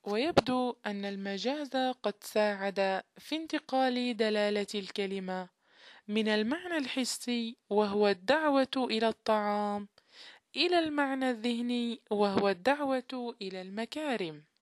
ويبدو أن المجاز قد ساعد في انتقال دلالة الكلمة من المعنى الحسي وهو الدعوة إلى الطعام إلى المعنى الذهني وهو الدعوة إلى المكارم.